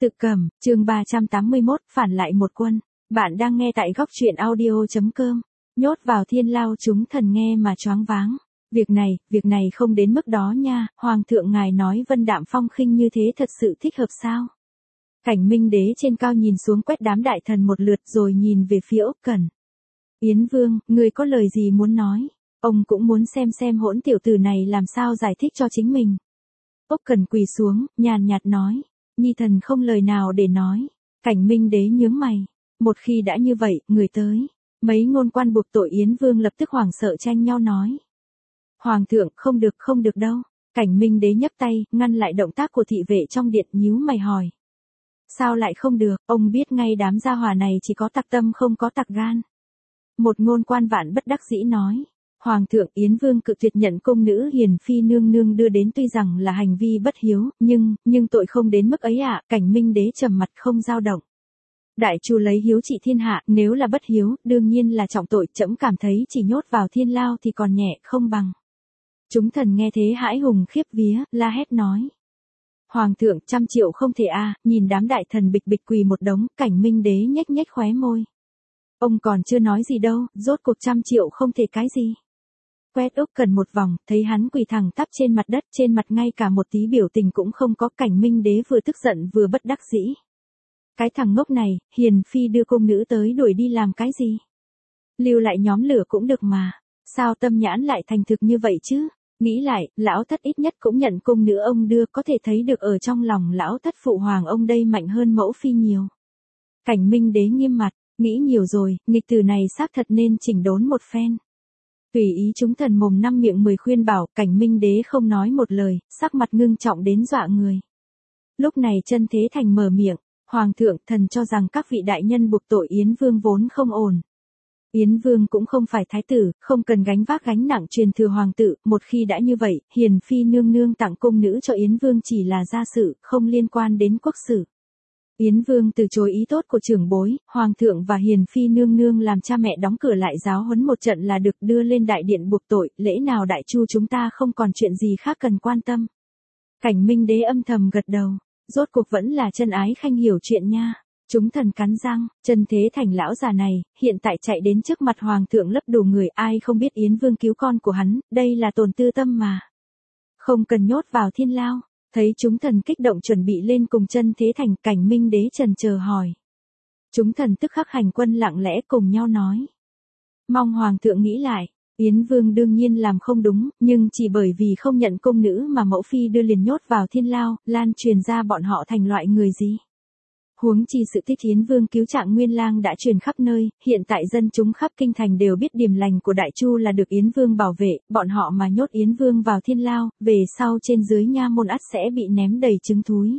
Tự cầm, chương 381, phản lại một quân. Bạn đang nghe tại góc truyện audio.com. Nhốt vào thiên lao chúng thần nghe mà choáng váng. Việc này không đến mức đó nha, Hoàng thượng ngài nói Vân Đạm Phong khinh như thế thật sự thích hợp sao? Cảnh Minh Đế trên cao nhìn xuống quét đám đại thần một lượt rồi nhìn về phía Úc Cẩn. Yến Vương, ngươi có lời gì muốn nói? Ông cũng muốn xem hỗn tiểu tử này làm sao giải thích cho chính mình. Úc Cẩn quỳ xuống, nhàn nhạt nói. Nhi thần không lời nào để nói. Cảnh Minh Đế nhướng mày. Một khi đã như vậy, người tới. Mấy ngôn quan buộc tội Yến Vương lập tức hoảng sợ tranh nhau nói. Hoàng thượng, không được đâu. Cảnh Minh Đế nhấc tay, ngăn lại động tác của thị vệ trong điện, nhíu mày hỏi. Sao lại không được, ông biết ngay đám gia hỏa này chỉ có tặc tâm không có tặc gan. Một ngôn quan vạn bất đắc dĩ nói. Hoàng thượng, Yến Vương cự tuyệt nhận cung nữ hiền phi nương nương đưa đến tuy rằng là hành vi bất hiếu, nhưng tội không đến mức ấy ạ. Cảnh Minh Đế trầm mặt không dao động. Đại Chu lấy hiếu trị thiên hạ, nếu là bất hiếu, đương nhiên là trọng tội, trẫm cảm thấy chỉ nhốt vào thiên lao thì còn nhẹ không bằng. Chúng thần nghe thế hãi hùng khiếp vía, la hét nói. Hoàng thượng, 100 triệu không thể a. Nhìn đám đại thần bịch bịch quỳ một đống, Cảnh Minh Đế nhếch khóe môi. Ông còn chưa nói gì đâu, rốt cuộc 100 triệu không thể cái gì. Quét Úc Cẩn một vòng, thấy hắn quỳ thẳng tắp trên mặt đất, trên mặt ngay cả một tí biểu tình cũng không có. Cảnh Minh Đế vừa tức giận vừa bất đắc dĩ. Cái thằng ngốc này, hiền phi đưa cung nữ tới đuổi đi làm cái gì? Lưu lại nhóm lửa cũng được mà. Sao tâm nhãn lại thành thực như vậy chứ? Nghĩ lại, lão thất ít nhất cũng nhận cung nữ ông đưa, có thể thấy được ở trong lòng lão thất phụ hoàng ông đây mạnh hơn mẫu phi nhiều. Cảnh Minh Đế nghiêm mặt, nghĩ nhiều rồi, nghịch tử này xác thật nên chỉnh đốn một phen. Tùy ý chúng thần mồm năm miệng 10 khuyên bảo, Cảnh Minh Đế không nói một lời, sắc mặt ngưng trọng đến dọa người. Lúc này Chân Thế Thành mở miệng, Hoàng thượng, thần cho rằng các vị đại nhân buộc tội Yến Vương vốn không ổn. Yến Vương cũng không phải thái tử, không cần gánh vác gánh nặng truyền thừa hoàng tử, một khi đã như vậy, hiền phi nương nương tặng cung nữ cho Yến Vương chỉ là gia sự, không liên quan đến quốc sự. Yến Vương từ chối ý tốt của trưởng bối, Hoàng thượng và hiền phi nương nương làm cha mẹ đóng cửa lại giáo huấn một trận là được, đưa lên đại điện buộc tội, lẽ nào Đại Chu chúng ta không còn chuyện gì khác cần quan tâm. Cảnh Minh Đế âm thầm gật đầu, rốt cuộc vẫn là Chân Ái Khanh hiểu chuyện nha. Chúng thần cắn răng, Chân Thế Thành lão già này, hiện tại chạy đến trước mặt Hoàng thượng lấp đủ người, ai không biết Yến Vương cứu con của hắn, đây là tổn tư tâm mà. Không cần nhốt vào thiên lao. Thấy chúng thần kích động chuẩn bị lên cùng Chân Thế Thành, Cảnh Minh Đế trần chờ hỏi. Chúng thần tức khắc hành quân lặng lẽ cùng nhau nói. Mong Hoàng thượng nghĩ lại, Yến Vương đương nhiên làm không đúng, nhưng chỉ bởi vì không nhận cung nữ mà mẫu phi đưa liền nhốt vào thiên lao, lan truyền ra bọn họ thành loại người gì. Huống chi sự tích Yến Vương cứu Trạng Nguyên Lang đã truyền khắp nơi, hiện tại dân chúng khắp kinh thành đều biết điềm lành của Đại Chu là được Yến Vương bảo vệ, bọn họ mà nhốt Yến Vương vào thiên lao, về sau trên dưới nha môn ắt sẽ bị ném đầy trứng thúi.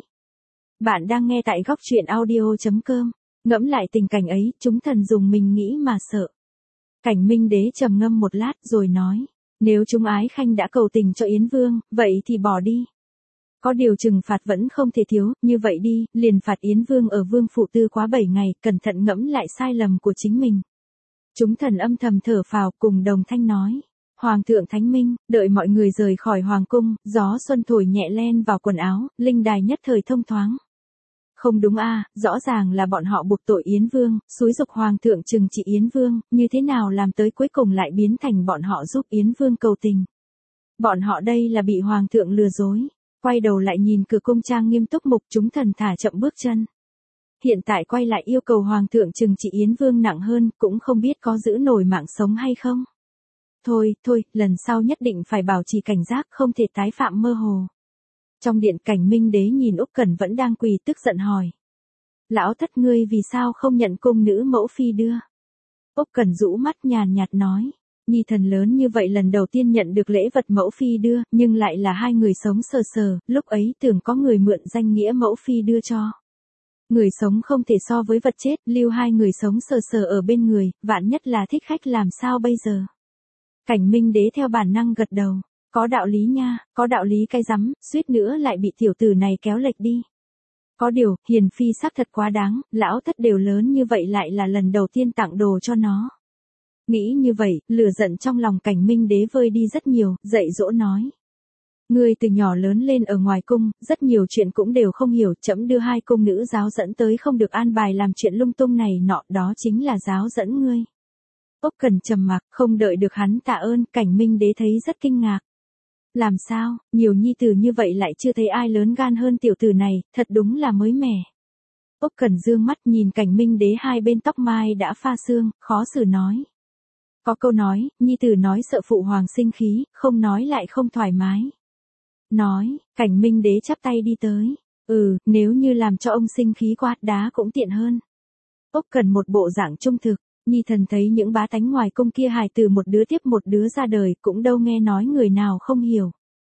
Bạn đang nghe tại góc truyện audio.com, ngẫm lại tình cảnh ấy, chúng thần dùng mình nghĩ mà sợ. Cảnh Minh Đế trầm ngâm một lát rồi nói, nếu chúng Ái Khanh đã cầu tình cho Yến Vương, vậy thì bỏ đi. Có điều trừng phạt vẫn không thể thiếu, như vậy đi, liền phạt Yến Vương ở Vương phủ tư quá 7 ngày, cẩn thận ngẫm lại sai lầm của chính mình. Chúng thần âm thầm thở phào, cùng đồng thanh nói. Hoàng thượng thánh minh, đợi mọi người rời khỏi hoàng cung, gió xuân thổi nhẹ len vào quần áo, linh đài nhất thời thông thoáng. Không đúng a, rõ ràng là bọn họ buộc tội Yến Vương, xúi giục Hoàng thượng trừng trị Yến Vương, như thế nào làm tới cuối cùng lại biến thành bọn họ giúp Yến Vương cầu tình. Bọn họ đây là bị Hoàng thượng lừa dối. Quay đầu lại nhìn cửa cung trang nghiêm túc mục, chúng thần thả chậm bước chân. Hiện tại quay lại yêu cầu Hoàng thượng trừng trị Yến Vương nặng hơn, cũng không biết có giữ nổi mạng sống hay không. Thôi, lần sau nhất định phải bảo trì cảnh giác, không thể tái phạm mơ hồ. Trong điện, Cảnh Minh Đế nhìn Úc Cẩn vẫn đang quỳ tức giận hỏi. Lão thất ngươi vì sao không nhận cung nữ mẫu phi đưa? Úc Cẩn rũ mắt nhàn nhạt nói. Nhi thần lớn như vậy lần đầu tiên nhận được lễ vật mẫu phi đưa, nhưng lại là hai người sống sờ sờ, lúc ấy tưởng có người mượn danh nghĩa mẫu phi đưa cho. Người sống không thể so với vật chết, lưu hai người sống sờ sờ ở bên người, vạn nhất là thích khách làm sao bây giờ? Cảnh Minh Đế theo bản năng gật đầu, có đạo lý nha, có đạo lý cái rắm, suýt nữa lại bị tiểu tử này kéo lệch đi. Có điều, hiền phi xác thật quá đáng, lão thất đều lớn như vậy lại là lần đầu tiên tặng đồ cho nó. Nghĩ như vậy, lửa giận trong lòng Cảnh Minh Đế vơi đi rất nhiều, dạy dỗ nói. Ngươi từ nhỏ lớn lên ở ngoài cung, rất nhiều chuyện cũng đều không hiểu, trẫm đưa 2 cung nữ giáo dẫn tới không được an bài làm chuyện lung tung này nọ, đó chính là giáo dẫn ngươi. Úc Cần trầm mặc, không đợi được hắn tạ ơn, Cảnh Minh Đế thấy rất kinh ngạc. Làm sao, nhiều nhi tử như vậy lại chưa thấy ai lớn gan hơn tiểu tử này, thật đúng là mới mẻ. Úc Cần dương mắt nhìn Cảnh Minh Đế hai bên tóc mai đã pha sương, khó xử nói. Có câu nói, nhi tử nói sợ phụ hoàng sinh khí, không nói lại không thoải mái. Nói, Cảnh Minh Đế chắp tay đi tới. Nếu như làm cho ông sinh khí quát đá cũng tiện hơn. Úc Cần một bộ dạng trung thực, nhi thần thấy những bá tánh ngoài cung kia hài từ một đứa tiếp một đứa ra đời cũng đâu nghe nói người nào không hiểu.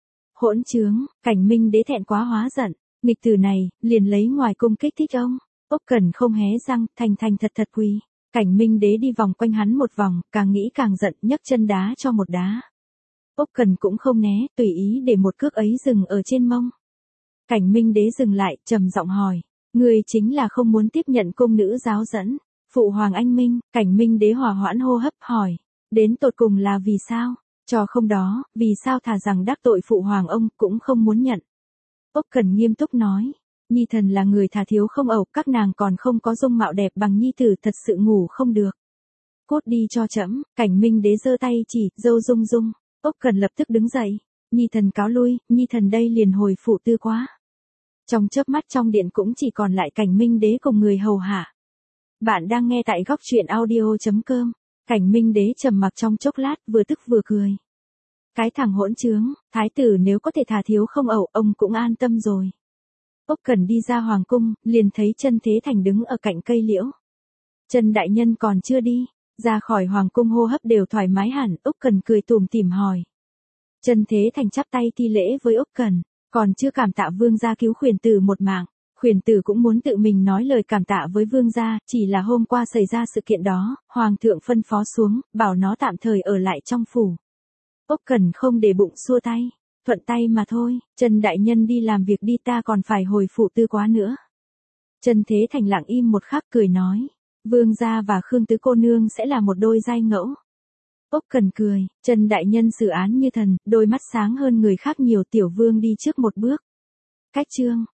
Hỗn trướng, Cảnh Minh Đế thẹn quá hóa giận, nghịch tử này, liền lấy ngoài cung kích thích ông. Úc Cần không hé răng, thành thật quỳ. Cảnh Minh Đế đi vòng quanh hắn một vòng, càng nghĩ càng giận, nhấc chân đá cho một đá. Úc Cần cũng không né, tùy ý để một cước ấy dừng ở trên mông. Cảnh Minh Đế dừng lại, trầm giọng hỏi, ngươi chính là không muốn tiếp nhận cung nữ giáo dẫn. Phụ hoàng anh minh, Cảnh Minh Đế hòa hoãn hô hấp hỏi, đến tột cùng là vì sao? Cho không đó, vì sao thà rằng đắc tội phụ hoàng ông cũng không muốn nhận. Úc Cần nghiêm túc nói, nhi thần là người thà thiếu không ẩu, các nàng còn không có dung mạo đẹp bằng nhi tử, thật sự ngủ không được. Cút đi cho trẫm. Cảnh Minh Đế giơ tay chỉ, dâu rung rung. Úc Cần lập tức đứng dậy, nhi thần cáo lui, nhi thần đây liền hồi phụ tư quá. Trong chớp mắt trong điện cũng chỉ còn lại Cảnh Minh Đế cùng người hầu hạ. Bạn đang nghe tại góc truyện audio.com. Cảnh Minh Đế trầm mặc trong chốc lát, vừa tức vừa cười. Cái thằng hỗn trướng, thái tử nếu có thể thà thiếu không ẩu, ông cũng an tâm rồi. Úc Cần đi ra hoàng cung, liền thấy Chân Thế Thành đứng ở cạnh cây liễu. Chân đại nhân còn chưa đi, ra khỏi hoàng cung hô hấp đều thoải mái hẳn. Úc Cần cười tủm tỉm hỏi. Chân Thế Thành chắp tay thi lễ với Úc Cần, còn chưa cảm tạ vương gia cứu khuyển tử một mạng. Khuyển tử cũng muốn tự mình nói lời cảm tạ với vương gia, chỉ là hôm qua xảy ra sự kiện đó, hoàng thượng phân phó xuống, bảo nó tạm thời ở lại trong phủ. Úc Cần không để bụng xua tay, thuận tay mà thôi, Chân đại nhân đi làm việc đi, ta còn phải hồi phụ tư quá nữa. Chân Thế Thành lặng im một khắc cười nói, vương gia và Khương tứ cô nương sẽ là một đôi giai ngẫu. Úc Cần cười, Chân đại nhân xử án như thần, đôi mắt sáng hơn người khác nhiều, tiểu vương đi trước một bước. Cách chương